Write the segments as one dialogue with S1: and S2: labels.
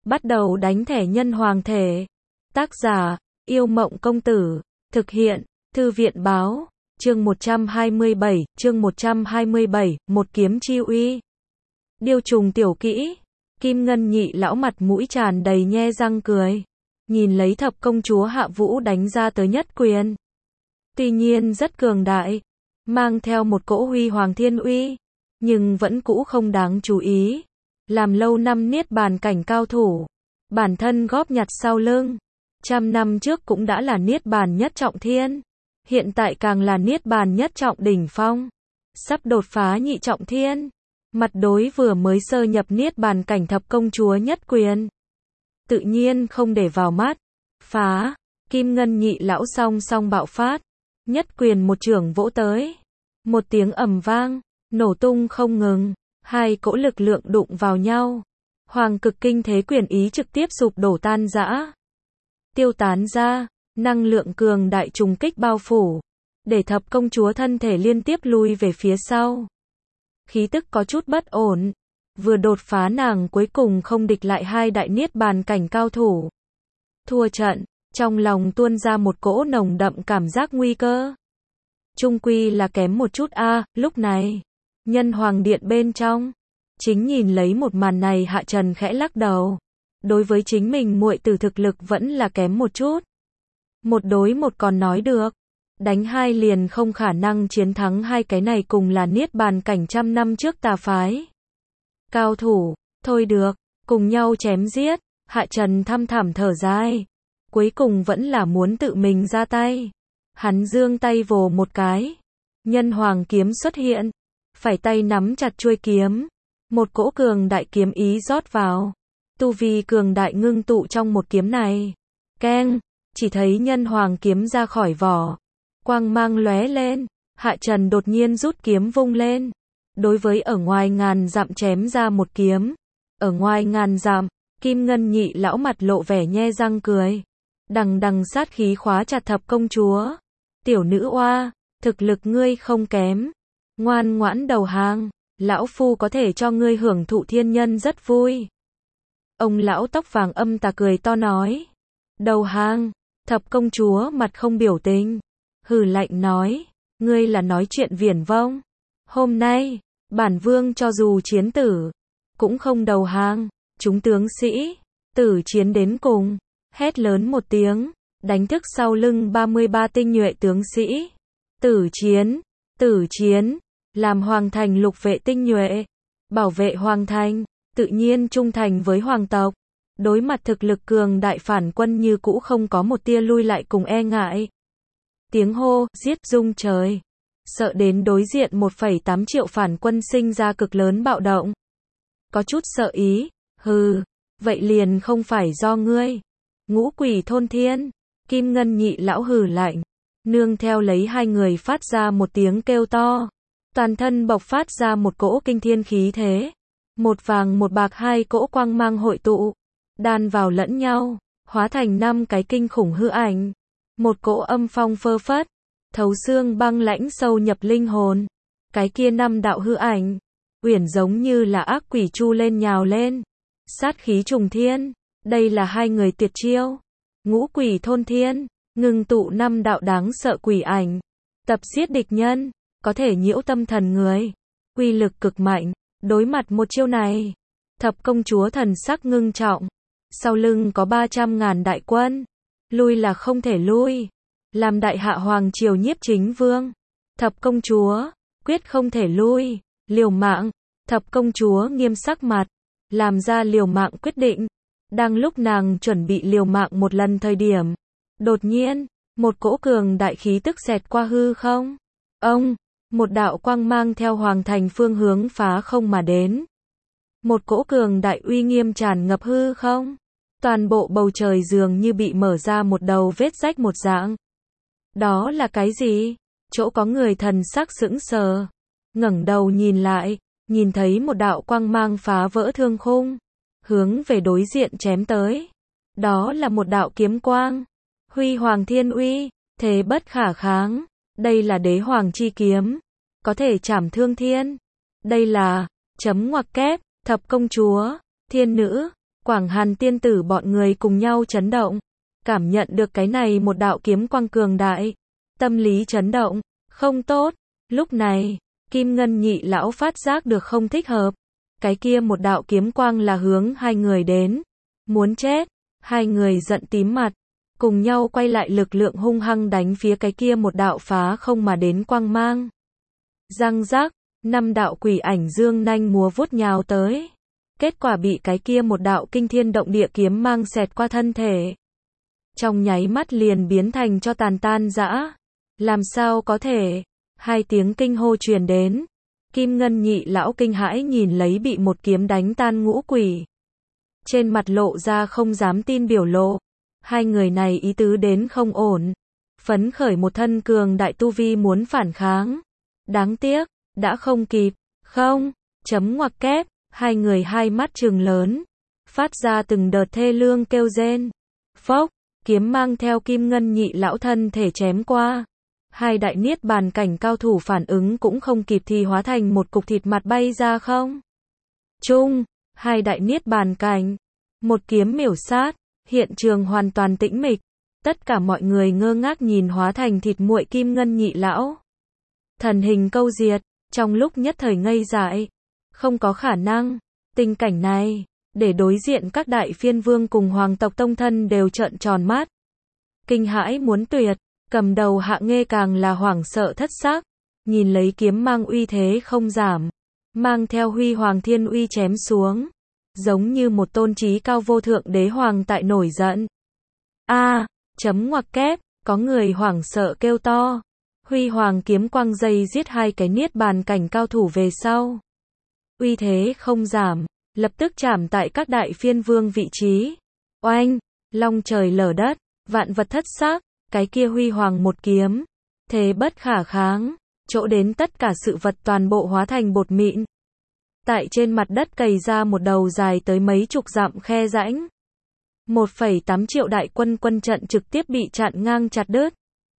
S1: Bắt đầu đánh thẻ nhân hoàng thể. Tác giả, Yêu Mộng Công Tử. Thực hiện, Thư viện Báo. Chương 127, một kiếm chi uy. Điêu trùng tiểu kỹ. Kim Ngân Nhị lão mặt mũi tràn đầy nhe răng cười. Nhìn lấy thập công chúa Hạ Vũ đánh ra tới nhất quyền. Tuy nhiên rất cường đại, mang theo một cỗ huy hoàng thiên uy, nhưng vẫn cũ không đáng chú ý. Làm lâu năm niết bàn cảnh cao thủ, bản thân góp nhặt sau lưng, 100 năm trước cũng đã là niết bàn nhất trọng thiên, hiện tại càng là niết bàn nhất trọng đỉnh phong, sắp đột phá nhị trọng thiên. Mặt đối vừa mới sơ nhập niết bàn cảnh thập công chúa nhất quyền, tự nhiên không để vào mắt. Phá, Kim Ngân Nhị lão song song bạo phát, nhất quyền một chưởng vỗ tới, một tiếng ầm vang, nổ tung không ngừng, hai cỗ lực lượng đụng vào nhau, hoàng cực kinh thế quyền ý trực tiếp sụp đổ tan rã, tiêu tán ra, năng lượng cường đại trùng kích bao phủ, để thập công chúa thân thể liên tiếp lui về phía sau. Khí tức có chút bất ổn, vừa đột phá nàng cuối cùng không địch lại hai đại niết bàn cảnh cao thủ. Thua trận, trong lòng tuôn ra một cỗ nồng đậm cảm giác nguy cơ. Trung quy là kém một chút a. Lúc này, Nhân Hoàng điện bên trong, chính nhìn lấy một màn này Hạ Trần khẽ lắc đầu. Đối với chính mình muội tử thực lực vẫn là kém một chút. Một đối một còn nói được, đánh hai liền không khả năng chiến thắng hai cái này cùng là niết bàn cảnh 100 năm trước tà phái cao thủ. Thôi được, cùng nhau chém giết. Hạ Trần thăm thẳm thở dài, cuối cùng vẫn là muốn tự mình ra tay. Hắn giương tay vồ một cái, Nhân Hoàng kiếm xuất hiện, phải tay nắm chặt chuôi kiếm, một cỗ cường đại kiếm ý rót vào, tu vi cường đại ngưng tụ trong một kiếm này. Keng, chỉ thấy Nhân Hoàng kiếm ra khỏi vỏ, quang mang lóe lên, Hạ Trần đột nhiên rút kiếm vung lên, đối với ở ngoài ngàn dặm chém ra một kiếm. Ở ngoài ngàn dặm, Kim Ngân Nhị lão mặt lộ vẻ nhe răng cười, đằng đằng sát khí khóa chặt thập công chúa. Tiểu nữ oa, thực lực ngươi không kém, ngoan ngoãn đầu hàng, lão phu có thể cho ngươi hưởng thụ thiên nhân rất vui. Ông lão tóc vàng âm tà cười to nói. Đầu hàng. Thập công chúa mặt không biểu tình, hừ lạnh nói, ngươi là nói chuyện viển vông. Hôm nay, bản vương cho dù chiến tử, cũng không đầu hàng. Chúng tướng sĩ, tử chiến đến cùng. Hét lớn một tiếng, đánh thức sau lưng 33 tinh nhuệ tướng sĩ. Tử chiến, làm hoàng thành lục vệ tinh nhuệ, bảo vệ hoàng thành, tự nhiên trung thành với hoàng tộc. Đối mặt thực lực cường đại phản quân như cũ không có một tia lui lại cùng e ngại. Tiếng hô, giết rung trời. Sợ đến đối diện 1,8 triệu phản quân sinh ra cực lớn bạo động. Có chút sợ ý, hừ, vậy liền không phải do ngươi. Ngũ quỷ thôn thiên, Kim Ngân Nhị lão hừ lạnh, nương theo lấy hai người phát ra một tiếng kêu to. Toàn thân bộc phát ra một cỗ kinh thiên khí thế. Một vàng một bạc hai cỗ quang mang hội tụ, đan vào lẫn nhau, hóa thành 5 cái kinh khủng hư ảnh. Một cỗ âm phong phơ phất, thấu xương băng lãnh sâu nhập linh hồn. Cái kia 5 đạo hư ảnh, uyển giống như là ác quỷ chu lên nhào lên. Sát khí trùng thiên, đây là hai người tuyệt chiêu. Ngũ quỷ thôn thiên, ngừng tụ 5 đạo đáng sợ quỷ ảnh, tập giết địch nhân, có thể nhiễu tâm thần người, uy lực cực mạnh. Đối mặt một chiêu này, thập công chúa thần sắc ngưng trọng, sau lưng có 300.000 đại quân, lui là không thể lui. Làm đại hạ hoàng triều nhiếp chính vương, thập công chúa quyết không thể lui, liều mạng. Thập công chúa nghiêm sắc mặt, làm ra liều mạng quyết định. Đang lúc nàng chuẩn bị liều mạng một lần thời điểm, đột nhiên, một cỗ cường đại khí tức xẹt qua hư không. Ông, một đạo quang mang theo hoàng thành phương hướng phá không mà đến. Một cỗ cường đại uy nghiêm tràn ngập hư không. Toàn bộ bầu trời dường như bị mở ra một đầu vết rách một dạng. Đó là cái gì? Chỗ có người thần sắc sững sờ, ngẩng đầu nhìn lại, nhìn thấy một đạo quang mang phá vỡ thương khung, hướng về đối diện chém tới. Đó là một đạo kiếm quang, huy hoàng thiên uy, thế bất khả kháng. Đây là đế hoàng chi kiếm, có thể trảm thương thiên. Đây là chấm ngoặc kép, thập công chúa, thiên nữ, Quảng Hàn tiên tử bọn người cùng nhau chấn động. Cảm nhận được cái này một đạo kiếm quang cường đại. Tâm lý chấn động. Không tốt. Lúc này, Kim Ngân nhị lão phát giác được không thích hợp. Cái kia một đạo kiếm quang là hướng hai người đến. Muốn chết. Hai người giận tím mặt. Cùng nhau quay lại lực lượng hung hăng đánh phía cái kia một đạo phá không mà đến quang mang. Răng rác, 5 đạo quỷ ảnh dương nanh múa vuốt nhào tới. Kết quả bị cái kia một đạo kinh thiên động địa kiếm mang xẹt qua thân thể. Trong nháy mắt liền biến thành cho tàn tan rã. Làm sao có thể? 2 tiếng kinh hô truyền đến. Kim Ngân nhị lão kinh hãi nhìn lấy bị một kiếm đánh tan ngũ quỷ. Trên mặt lộ ra không dám tin biểu lộ. Hai người này ý tứ đến không ổn. Phấn khởi một thân cường đại tu vi muốn phản kháng. Đáng tiếc, đã không kịp. Không, chấm ngoặc kép. Hai người hai mắt trừng lớn. Phát ra từng đợt thê lương kêu rên. Phốc, kiếm mang theo Kim Ngân nhị lão thân thể chém qua. Hai đại niết bàn cảnh cao thủ phản ứng cũng không kịp thì hóa thành một cục thịt mặt bay ra không. Chung, hai đại niết bàn cảnh. Một kiếm miểu sát. Hiện trường hoàn toàn tĩnh mịch. Tất cả mọi người ngơ ngác nhìn hóa thành thịt nguội Kim Ngân nhị lão. Thần hình câu diệt. Trong lúc nhất thời ngây dại. Không có khả năng. Tình cảnh này, để đối diện các đại phiên vương cùng hoàng tộc tông thân đều trợn tròn mắt. Kinh hãi muốn tuyệt. Cầm đầu Hạ Nghê càng là hoảng sợ thất xác. Nhìn lấy kiếm mang uy thế không giảm. Mang theo huy hoàng thiên uy chém xuống. Giống như một tôn trí cao vô thượng đế hoàng tại nổi giận. Chấm ngoặc kép, có người hoảng sợ kêu to. Huy hoàng kiếm quang dây giết hai cái niết bàn cảnh cao thủ về sau. Uy thế không giảm, lập tức chạm tại các đại phiên vương vị trí. Oanh, long trời lở đất, vạn vật thất xác, cái kia huy hoàng một kiếm. Thế bất khả kháng, chỗ đến tất cả sự vật toàn bộ hóa thành bột mịn. Tại trên mặt đất cày ra một đầu dài tới mấy chục dặm khe rãnh. 1,8 triệu đại quân quân trận trực tiếp bị chặn ngang chặt đứt.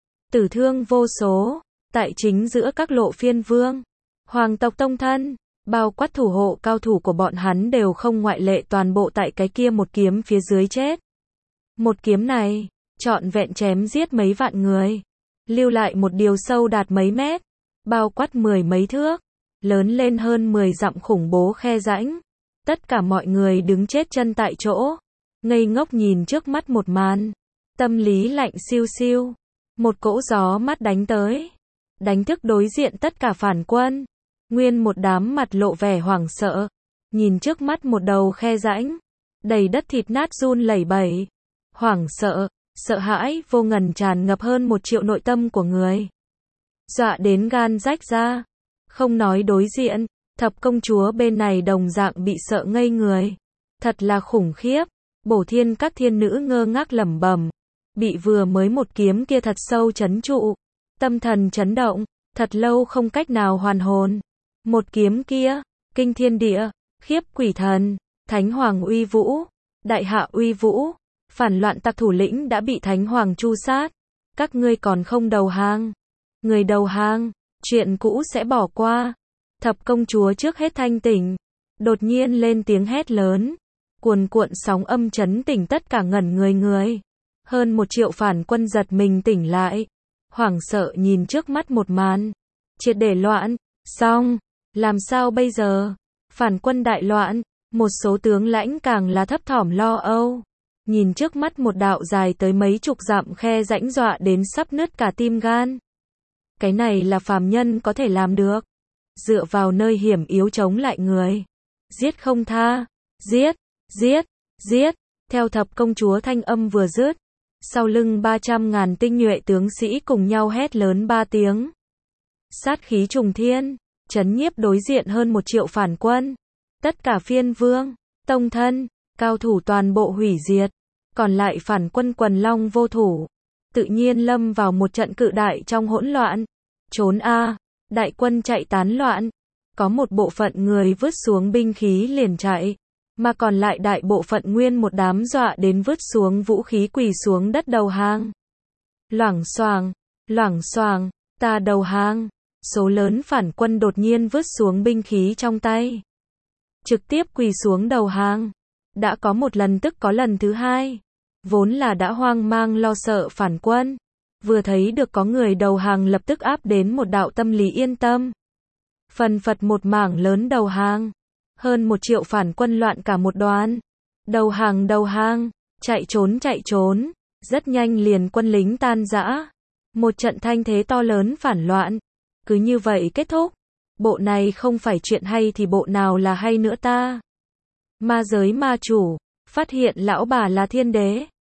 S1: Tử thương vô số, tại chính giữa các lộ phiên vương, hoàng tộc tông thân, bao quát thủ hộ cao thủ của bọn hắn đều không ngoại lệ toàn bộ tại cái kia một kiếm phía dưới chết. Một kiếm này, trọn vẹn chém giết mấy vạn người, lưu lại một điều sâu đạt mấy mét, bao quát 10 mấy thước, lớn lên hơn 10 dặm khủng bố khe rãnh. Tất cả mọi người đứng chết chân tại chỗ, ngây ngốc nhìn trước mắt một màn, tâm lý lạnh siêu siêu. Một cỗ gió mát đánh tới, đánh thức đối diện tất cả phản quân. Nguyên một đám mặt lộ vẻ hoảng sợ, nhìn trước mắt một đầu khe rãnh, đầy đất thịt nát run lẩy bẩy. Hoảng sợ, sợ hãi vô ngần tràn ngập hơn 1 triệu nội tâm của người. Dọa đến gan rách ra. Không nói đối diện, thập công chúa bên này đồng dạng bị sợ ngây người. Thật là khủng khiếp. Bổ thiên các thiên nữ ngơ ngác lẩm bẩm. Bị vừa mới một kiếm kia thật sâu chấn trụ. Tâm thần chấn động, thật lâu không cách nào hoàn hồn. Một kiếm kia, kinh thiên địa, khiếp quỷ thần, thánh hoàng uy vũ, đại hạ uy vũ, phản loạn tặc thủ lĩnh đã bị thánh hoàng tru sát. Các ngươi còn không đầu hàng. Người đầu hàng, chuyện cũ sẽ bỏ qua. Thập công chúa trước hết thanh tỉnh, đột nhiên lên tiếng hét lớn. Cuồn cuộn sóng âm chấn tỉnh tất cả ngẩn người. Hơn 1 triệu phản quân giật mình tỉnh lại. Hoảng sợ nhìn trước mắt một màn. Triệt để loạn, xong, làm sao bây giờ? Phản quân đại loạn, một số tướng lãnh càng là thấp thỏm lo âu. Nhìn trước mắt một đạo dài tới mấy chục dặm khe rãnh dọa đến sắp nứt cả tim gan. Cái này là phàm nhân có thể làm được. Dựa vào nơi hiểm yếu chống lại người. Giết không tha, giết, giết, giết. Theo thập công chúa thanh âm vừa dứt, sau lưng 300.000 tinh nhuệ tướng sĩ cùng nhau hét lớn 3 tiếng. Sát khí trùng thiên, chấn nhiếp đối diện hơn 1 triệu phản quân. Tất cả phiên vương, tông thân, cao thủ toàn bộ hủy diệt. Còn lại phản quân quần long vô thủ. Tự nhiên lâm vào một trận cự đại trong hỗn loạn. Trốn đại quân chạy tán loạn. Có một bộ phận người vứt xuống binh khí liền chạy. Mà còn lại đại bộ phận nguyên một đám dọa đến vứt xuống vũ khí quỳ xuống đất đầu hàng. Loảng xoảng, ta đầu hàng. Số lớn phản quân đột nhiên vứt xuống binh khí trong tay. Trực tiếp quỳ xuống đầu hàng. Đã có một lần tức có lần thứ hai. Vốn là đã hoang mang lo sợ phản quân. Vừa thấy được có người đầu hàng lập tức áp đến một đạo tâm lý yên tâm. Phần phật một mảng lớn đầu hàng. Hơn 1 triệu phản quân loạn cả một đoàn. Đầu hàng, chạy trốn. Rất nhanh liền quân lính tan rã. Một trận thanh thế to lớn phản loạn. Cứ như vậy kết thúc. Bộ này không phải chuyện hay thì bộ nào là hay nữa ta? Ma giới ma chủ, phát hiện lão bà là thiên đế.